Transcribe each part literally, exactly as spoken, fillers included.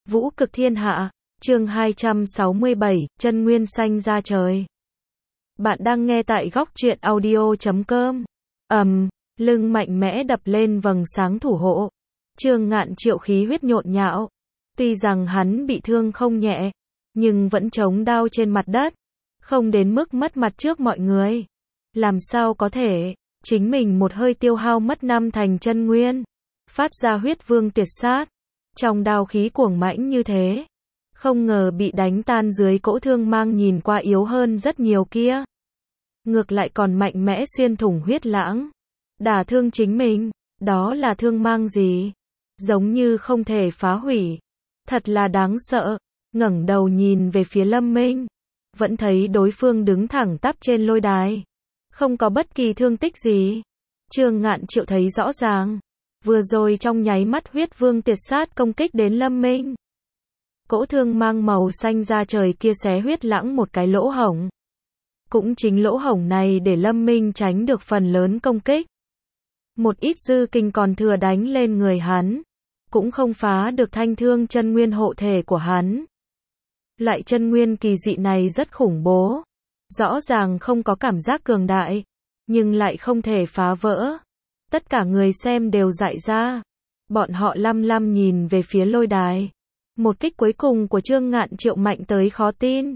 Vũ cực thiên hạ, chương hai trăm sáu mươi bảy, chân nguyên xanh ra trời. Bạn đang nghe tại góc truyện audio chấm com. Ầm, um, lưng mạnh mẽ đập lên vầng sáng thủ hộ. Trương Ngạn Triệu khí huyết nhộn nhạo. Tuy rằng hắn bị thương không nhẹ, nhưng vẫn chống đao trên mặt đất, không đến mức mất mặt trước mọi người. Làm sao có thể, chính mình một hơi tiêu hao mất năm thành chân nguyên, phát ra huyết vương tiệt sát. Trong đao khí cuồng mãnh như thế, không ngờ bị đánh tan dưới cỗ thương mang nhìn qua yếu hơn rất nhiều kia. Ngược lại còn mạnh mẽ xuyên thủng huyết lãng, đả thương chính mình, đó là thương mang gì? Giống như không thể phá hủy. Thật là đáng sợ. Ngẩng đầu nhìn về phía Lâm Minh, vẫn thấy đối phương đứng thẳng tắp trên lôi đài, không có bất kỳ thương tích gì. Trương Ngạn Triệu thấy rõ ràng, vừa rồi trong nháy mắt huyết vương tiệt sát công kích đến Lâm Minh. Cỗ thương mang màu xanh ra trời kia xé huyết lãng một cái lỗ hổng. Cũng chính lỗ hổng này để Lâm Minh tránh được phần lớn công kích. Một ít dư kinh còn thừa đánh lên người hắn, cũng không phá được thanh thương chân nguyên hộ thể của hắn. Loại chân nguyên kỳ dị này rất khủng bố. Rõ ràng không có cảm giác cường đại, nhưng lại không thể phá vỡ. Tất cả người xem đều dại ra. Bọn họ lăm lăm nhìn về phía lôi đài. Một kích cuối cùng của Trương Ngạn Triệu mạnh tới khó tin.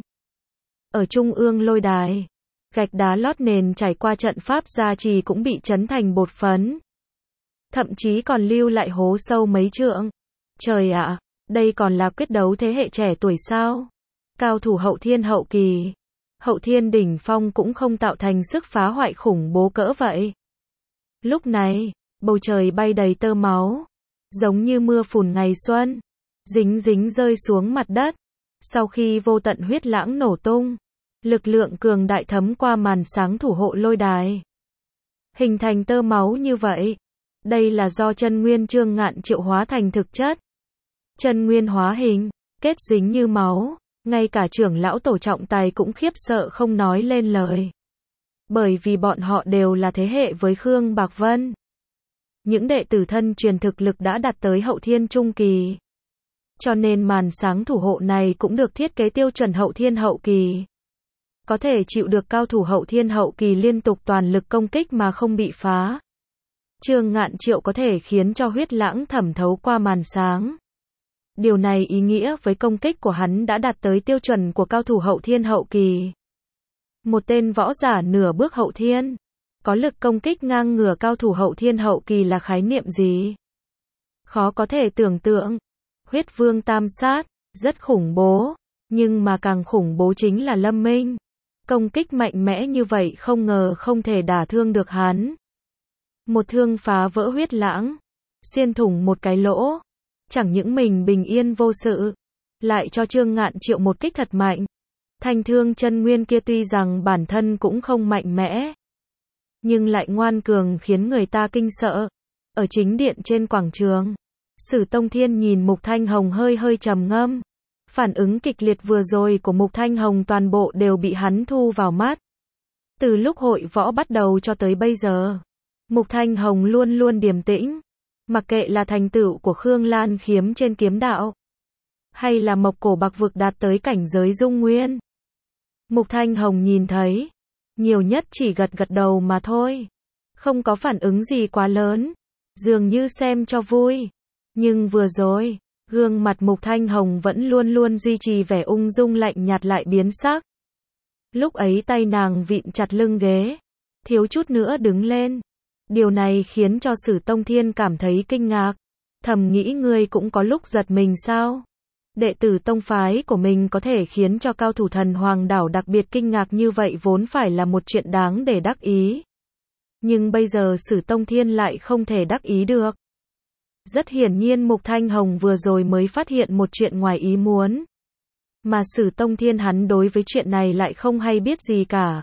Ở trung ương lôi đài, gạch đá lót nền trải qua trận pháp gia trì cũng bị chấn thành bột phấn. Thậm chí còn lưu lại hố sâu mấy trượng. Trời ạ, đây còn là quyết đấu thế hệ trẻ tuổi sao? Cao thủ hậu thiên hậu kỳ, hậu thiên đỉnh phong cũng không tạo thành sức phá hoại khủng bố cỡ vậy. Lúc này, bầu trời bay đầy tơ máu, giống như mưa phùn ngày xuân, dính dính rơi xuống mặt đất. Sau khi vô tận huyết lãng nổ tung, lực lượng cường đại thấm qua màn sáng thủ hộ lôi đài, hình thành tơ máu như vậy. Đây là do chân nguyên Trương Ngạn Triệu hóa thành thực chất. Chân nguyên hóa hình, kết dính như máu, ngay cả trưởng lão tổ trọng tài cũng khiếp sợ không nói lên lời. Bởi vì bọn họ đều là thế hệ với Khương Bạc Vân. Những đệ tử thân truyền thực lực đã đạt tới hậu thiên trung kỳ. Cho nên màn sáng thủ hộ này cũng được thiết kế tiêu chuẩn hậu thiên hậu kỳ. Có thể chịu được cao thủ hậu thiên hậu kỳ liên tục toàn lực công kích mà không bị phá. Trương Ngạn Triệu có thể khiến cho huyết lãng thẩm thấu qua màn sáng. Điều này ý nghĩa với công kích của hắn đã đạt tới tiêu chuẩn của cao thủ hậu thiên hậu kỳ. Một tên võ giả nửa bước hậu thiên, có lực công kích ngang ngửa cao thủ hậu thiên hậu kỳ là khái niệm gì? Khó có thể tưởng tượng. Huyết vương tam sát, rất khủng bố, nhưng mà càng khủng bố chính là Lâm Minh. Công kích mạnh mẽ như vậy không ngờ không thể đả thương được hắn. Một thương phá vỡ huyết lãng, xuyên thủng một cái lỗ. Chẳng những mình bình yên vô sự, lại cho Trương Ngạn Triệu một kích thật mạnh. Thanh thương chân nguyên kia tuy rằng bản thân cũng không mạnh mẽ, nhưng lại ngoan cường khiến người ta kinh sợ. Ở chính điện trên quảng trường, Sử Tông Thiên nhìn Mục Thanh Hồng hơi hơi trầm ngâm. Phản ứng kịch liệt vừa rồi của Mục Thanh Hồng toàn bộ đều bị hắn thu vào mắt. Từ lúc hội võ bắt đầu cho tới bây giờ, Mục Thanh Hồng luôn luôn điềm tĩnh. Mặc kệ là thành tựu của Khương Lan Khiếm trên kiếm đạo, hay là Mộc Cổ Bạc Vực đạt tới cảnh giới dung nguyên, Mục Thanh Hồng nhìn thấy, nhiều nhất chỉ gật gật đầu mà thôi. Không có phản ứng gì quá lớn, dường như xem cho vui. Nhưng vừa rồi, gương mặt Mục Thanh Hồng vẫn luôn luôn duy trì vẻ ung dung lạnh nhạt lại biến sắc. Lúc ấy tay nàng vịn chặt lưng ghế, thiếu chút nữa đứng lên. Điều này khiến cho Sử Tông Thiên cảm thấy kinh ngạc. Thầm nghĩ ngươi cũng có lúc giật mình sao? Đệ tử tông phái của mình có thể khiến cho cao thủ thần hoàng đảo đặc biệt kinh ngạc như vậy vốn phải là một chuyện đáng để đắc ý. Nhưng bây giờ Sử Tông Thiên lại không thể đắc ý được. Rất hiển nhiên Mục Thanh Hồng vừa rồi mới phát hiện một chuyện ngoài ý muốn. Mà Sử Tông Thiên hắn đối với chuyện này lại không hay biết gì cả.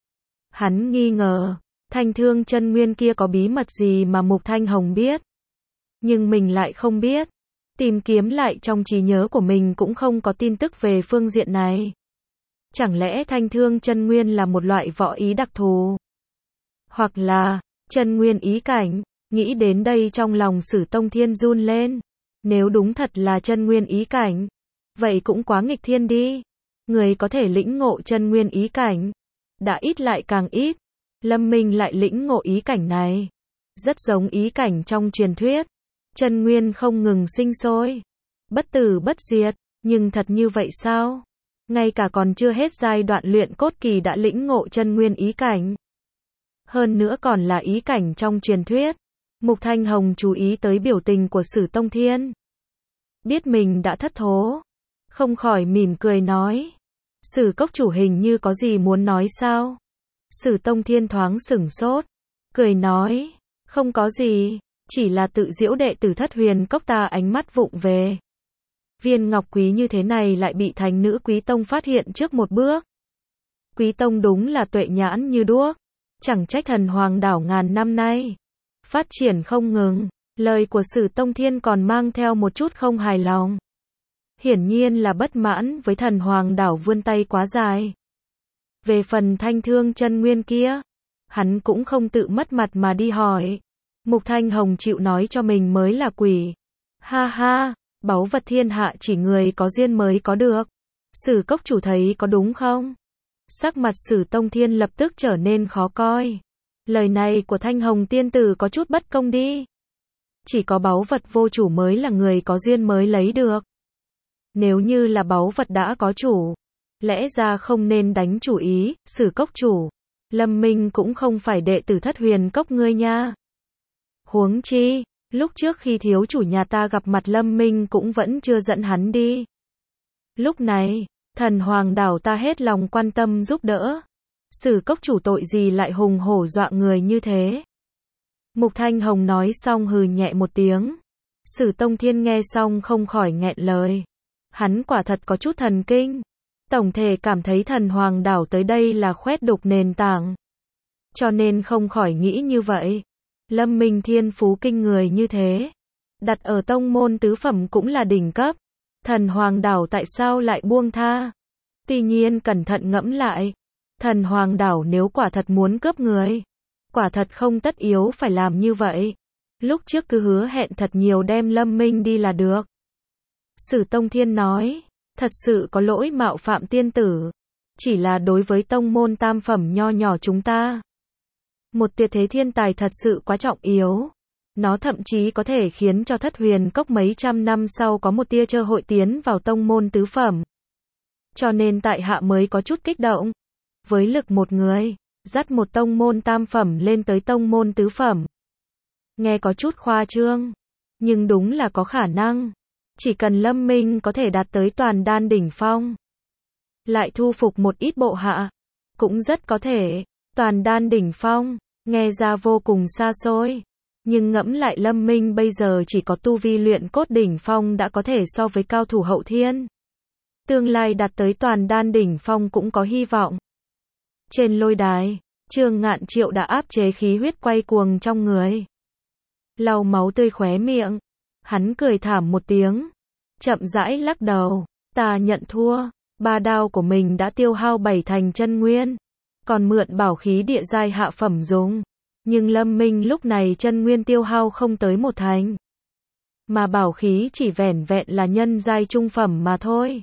Hắn nghi ngờ, thanh thương chân nguyên kia có bí mật gì mà Mục Thanh Hồng biết. Nhưng mình lại không biết. Tìm kiếm lại trong trí nhớ của mình cũng không có tin tức về phương diện này. Chẳng lẽ thanh thương chân nguyên là một loại võ ý đặc thù? Hoặc là, chân nguyên ý cảnh? Nghĩ đến đây trong lòng Sử Tông Thiên run lên. Nếu đúng thật là chân nguyên ý cảnh, vậy cũng quá nghịch thiên đi. Người có thể lĩnh ngộ chân nguyên ý cảnh, đã ít lại càng ít. Lâm Minh lại lĩnh ngộ ý cảnh này. Rất giống ý cảnh trong truyền thuyết. Chân nguyên không ngừng sinh sôi. Bất tử bất diệt. Nhưng thật như vậy sao? Ngay cả còn chưa hết giai đoạn luyện cốt kỳ đã lĩnh ngộ chân nguyên ý cảnh. Hơn nữa còn là ý cảnh trong truyền thuyết. Mục Thanh Hồng chú ý tới biểu tình của Sử Tông Thiên. Biết mình đã thất thố. Không khỏi mỉm cười nói. Sử cốc chủ hình như có gì muốn nói sao? Sử Tông Thiên thoáng sửng sốt. Cười nói. Không có gì. Chỉ là tự giễu đệ tử Thất Huyền Cốc ta ánh mắt vụng về. Viên ngọc quý như thế này lại bị thánh nữ Quý Tông phát hiện trước một bước. Quý Tông đúng là tuệ nhãn như đuốc. Chẳng trách Thần Hoàng đảo ngàn năm nay phát triển không ngừng. Lời của Sử Tông Thiên còn mang theo một chút không hài lòng. Hiển nhiên là bất mãn với Thần Hoàng đảo vươn tay quá dài. Về phần thanh thương chân nguyên kia, hắn cũng không tự mất mặt mà đi hỏi. Mục Thanh Hồng chịu nói cho mình mới là quỷ. Ha ha, báu vật thiên hạ chỉ người có duyên mới có được. Sử cốc chủ thấy có đúng không? Sắc mặt Sử Tông Thiên lập tức trở nên khó coi. Lời này của Thanh Hồng tiên tử có chút bất công đi. Chỉ có báu vật vô chủ mới là người có duyên mới lấy được. Nếu như là báu vật đã có chủ, lẽ ra không nên đánh chủ ý. Sử cốc chủ, Lâm Minh cũng không phải đệ tử Thất Huyền Cốc ngươi nha. Huống chi, lúc trước khi thiếu chủ nhà ta gặp mặt Lâm Minh cũng vẫn chưa dẫn hắn đi. Lúc này, Thần Hoàng đảo ta hết lòng quan tâm giúp đỡ. Sử cốc chủ tội gì lại hùng hổ dọa người như thế? Mục Thanh Hồng nói xong hừ nhẹ một tiếng. Sử Tông Thiên nghe xong không khỏi nghẹn lời. Hắn quả thật có chút thần kinh. Tổng thể cảm thấy Thần Hoàng đảo tới đây là khoét đục nền tảng. Cho nên không khỏi nghĩ như vậy. Lâm Minh thiên phú kinh người như thế. Đặt ở tông môn tứ phẩm cũng là đỉnh cấp. Thần Hoàng đảo tại sao lại buông tha? Tuy nhiên cẩn thận ngẫm lại. Thần Hoàng đảo nếu quả thật muốn cướp người, quả thật không tất yếu phải làm như vậy. Lúc trước cứ hứa hẹn thật nhiều đem Lâm Minh đi là được. Sử Tông Thiên nói, thật sự có lỗi mạo phạm tiên tử. Chỉ là đối với tông môn tam phẩm nho nhỏ chúng ta. Một tuyệt thế thiên tài thật sự quá trọng yếu. Nó thậm chí có thể khiến cho Thất Huyền Cốc mấy trăm năm sau có một tia cơ hội tiến vào tông môn tứ phẩm. Cho nên tại hạ mới có chút kích động. Với lực một người, dắt một tông môn tam phẩm lên tới tông môn tứ phẩm. Nghe có chút khoa trương, nhưng đúng là có khả năng. Chỉ cần Lâm Minh có thể đạt tới toàn đan đỉnh phong, lại thu phục một ít bộ hạ, cũng rất có thể. Toàn đan đỉnh phong, nghe ra vô cùng xa xôi. Nhưng ngẫm lại Lâm Minh bây giờ chỉ có tu vi luyện cốt đỉnh phong đã có thể so với cao thủ hậu thiên. Tương lai đạt tới toàn đan đỉnh phong cũng có hy vọng. Trên lôi đài, Trương Ngạn Triệu đã áp chế khí huyết quay cuồng trong người. Lau máu tươi khóe miệng. Hắn cười thảm một tiếng. Chậm rãi lắc đầu. Ta nhận thua. Ba đao của mình đã tiêu hao bảy thành chân nguyên. Còn mượn bảo khí địa giai hạ phẩm dùng. Nhưng Lâm Minh lúc này chân nguyên tiêu hao không tới một thành. Mà bảo khí chỉ vẻn vẹn là nhân giai trung phẩm mà thôi.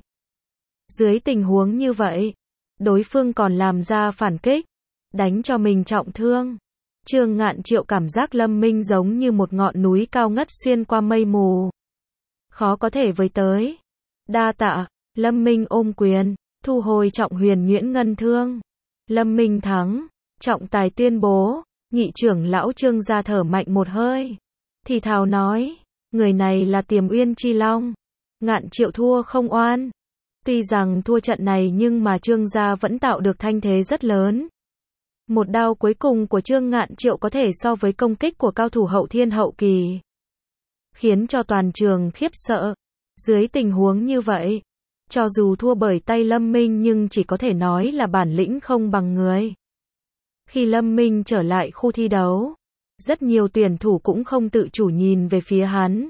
Dưới tình huống như vậy, đối phương còn làm ra phản kích, đánh cho mình trọng thương. Trương Ngạn Triệu cảm giác Lâm Minh giống như một ngọn núi cao ngất xuyên qua mây mù. Khó có thể với tới. Đa tạ, Lâm Minh ôm quyền, thu hồi trọng huyền nhuyễn ngân thương. Lâm Minh thắng, trọng tài tuyên bố, nhị trưởng lão Trương gia thở mạnh một hơi. Thì thào nói, người này là Tiềm Uyên Chi Long. Ngạn Triệu thua không oan. Tuy rằng thua trận này nhưng mà Trương gia vẫn tạo được thanh thế rất lớn. Một đao cuối cùng của Trương Ngạn Triệu có thể so với công kích của cao thủ hậu thiên hậu kỳ. Khiến cho toàn trường khiếp sợ. Dưới tình huống như vậy, cho dù thua bởi tay Lâm Minh nhưng chỉ có thể nói là bản lĩnh không bằng người. Khi Lâm Minh trở lại khu thi đấu, rất nhiều tuyển thủ cũng không tự chủ nhìn về phía hắn.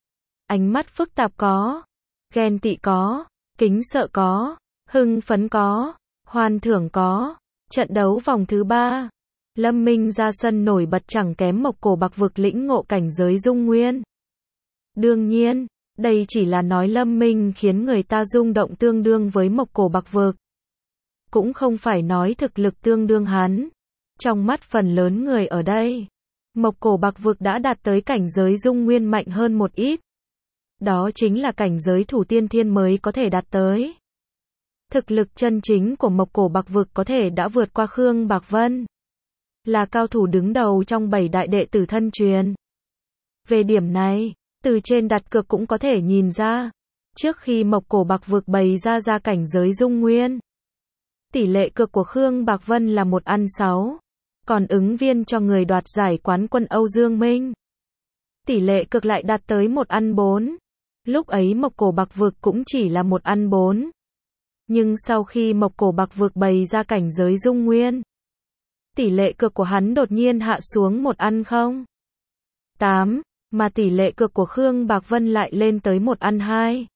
Ánh mắt phức tạp có, ghen tị có, kính sợ có, hưng phấn có, hoan thưởng có. Trận đấu vòng thứ ba, Lâm Minh ra sân nổi bật chẳng kém Mộc Cổ Bạc Vực lĩnh ngộ cảnh giới dung nguyên. Đương nhiên, Đây chỉ là nói Lâm Minh khiến người ta rung động tương đương với Mộc Cổ Bạc Vực. Cũng không phải nói thực lực tương đương hắn. Trong mắt phần lớn người ở đây, Mộc Cổ Bạc Vực đã đạt tới cảnh giới dung nguyên mạnh hơn một ít. Đó chính là cảnh giới thủ tiên thiên mới có thể đạt tới. Thực lực chân chính của Mộc Cổ Bạc Vực có thể đã vượt qua Khương Bạc Vân. Là cao thủ đứng đầu trong bảy đại đệ tử thân truyền. Về điểm này, từ trên đặt cược cũng có thể nhìn ra. Trước khi Mộc Cổ Bạc Vực bày ra ra cảnh giới dung nguyên, tỷ lệ cược của Khương Bạc Vân là một ăn sáu. Còn ứng viên cho người đoạt giải quán quân Âu Dương Minh, tỷ lệ cược lại đạt tới một ăn bốn. Lúc ấy Mộc Cổ Bạc Vực cũng chỉ là một ăn bốn. Nhưng sau khi Mộc Cổ Bạc Vực bày ra cảnh giới dung nguyên, tỷ lệ cược của hắn đột nhiên hạ xuống một ăn không. tám, mà tỷ lệ cược của Khương Bạc Vân lại lên tới một ăn hai.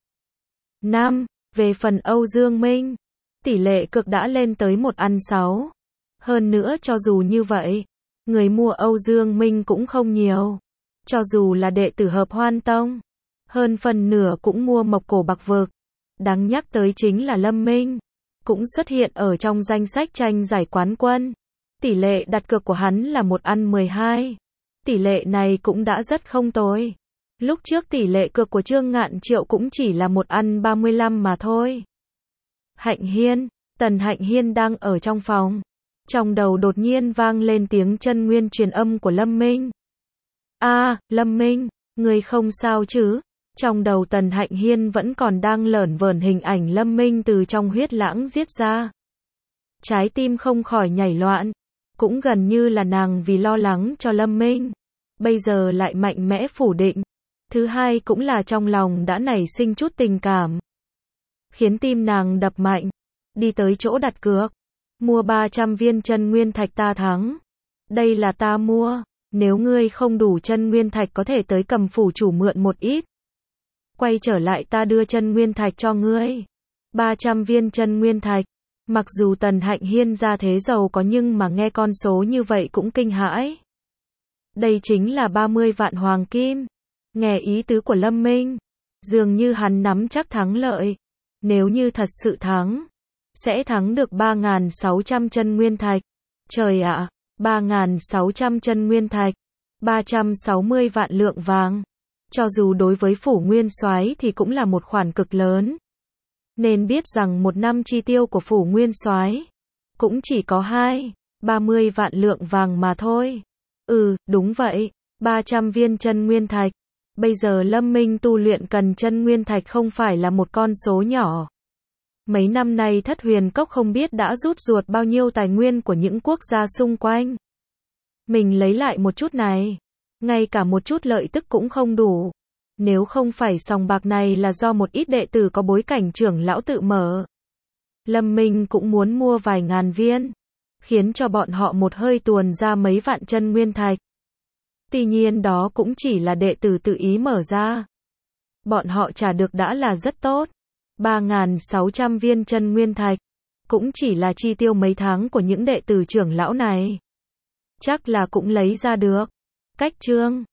năm, về phần Âu Dương Minh, tỷ lệ cược đã lên tới một ăn sáu. Hơn nữa cho dù như vậy, người mua Âu Dương Minh cũng không nhiều. Cho dù là đệ tử Hợp Hoan Tông, hơn phần nửa cũng mua Mộc Cổ Bạc Vực. Đáng nhắc tới chính là Lâm Minh, cũng xuất hiện ở trong danh sách tranh giải quán quân. Tỷ lệ đặt cược của hắn là một ăn mười hai. Tỷ lệ này cũng đã rất không tồi. Lúc trước tỷ lệ cược của Trương Ngạn Triệu cũng chỉ là một ăn ba mươi lăm mà thôi. Hạnh Hiên, Tần Hạnh Hiên đang ở trong phòng. Trong đầu đột nhiên vang lên tiếng chân nguyên truyền âm của Lâm Minh. A, à, Lâm Minh, người không sao chứ? Trong đầu Tần Hạnh Hiên vẫn còn đang lởn vởn hình ảnh Lâm Minh từ trong huyết lãng giết ra. Trái tim không khỏi nhảy loạn. Cũng gần như là nàng vì lo lắng cho Lâm Minh, bây giờ lại mạnh mẽ phủ định. Thứ hai cũng là trong lòng đã nảy sinh chút tình cảm, khiến tim nàng đập mạnh. Đi tới chỗ đặt cược, mua ba trăm viên chân nguyên thạch ta thắng. Đây là ta mua, nếu ngươi không đủ chân nguyên thạch có thể tới Cầm phủ chủ mượn một ít. Quay trở lại ta đưa chân nguyên thạch cho ngươi. ba trăm viên chân nguyên thạch. Mặc dù Tần Hạnh Hiên ra thế giàu có nhưng mà nghe con số như vậy cũng kinh hãi. Đây chính là ba mươi vạn hoàng kim. Nghe ý tứ của Lâm Minh, dường như hắn nắm chắc thắng lợi. Nếu như thật sự thắng, sẽ thắng được ba nghìn sáu trăm chân nguyên thạch. Trời ạ, à, ba nghìn sáu trăm chân nguyên thạch, ba trăm sáu mươi vạn lượng vàng. Cho dù đối với Phủ Nguyên Soái thì cũng là một khoản cực lớn. Nên biết rằng một năm chi tiêu của Phủ Nguyên Soái cũng chỉ có hai, ba mươi vạn lượng vàng mà thôi. Ừ, đúng vậy, ba trăm viên chân nguyên thạch. Bây giờ Lâm Minh tu luyện cần chân nguyên thạch không phải là một con số nhỏ. Mấy năm nay Thất Huyền Cốc không biết đã rút ruột bao nhiêu tài nguyên của những quốc gia xung quanh. Mình lấy lại một chút này, ngay cả một chút lợi tức cũng không đủ. Nếu không phải sòng bạc này là do một ít đệ tử có bối cảnh trưởng lão tự mở, Lâm Minh cũng muốn mua vài ngàn viên, khiến cho bọn họ một hơi tuồn ra mấy vạn chân nguyên thạch. Tuy nhiên đó cũng chỉ là đệ tử tự ý mở ra. Bọn họ trả được đã là rất tốt. ba nghìn sáu trăm viên chân nguyên thạch, cũng chỉ là chi tiêu mấy tháng của những đệ tử trưởng lão này. Chắc là cũng lấy ra được. Cách chương